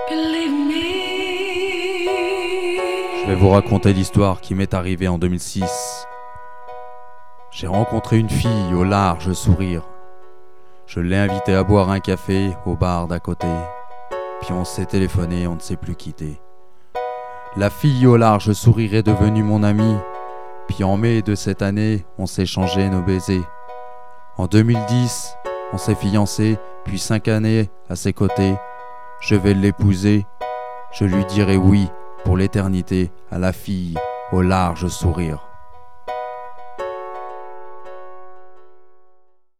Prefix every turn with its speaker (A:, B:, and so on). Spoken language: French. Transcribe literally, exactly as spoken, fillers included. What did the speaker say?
A: Je vais vous raconter l'histoire qui m'est arrivée en deux mille six. J'ai rencontré une fille au large sourire. Je l'ai invitée à boire un café au bar d'à côté. Puis on s'est téléphoné, on ne s'est plus quitté. La fille au large sourire est devenue mon amie. Puis en mai de cette année, on s'est changé nos baisers. En deux mille dix, on s'est fiancés, puis cinq années à ses côtés. Je vais l'épouser, je lui dirai oui pour l'éternité à la fille au large sourire.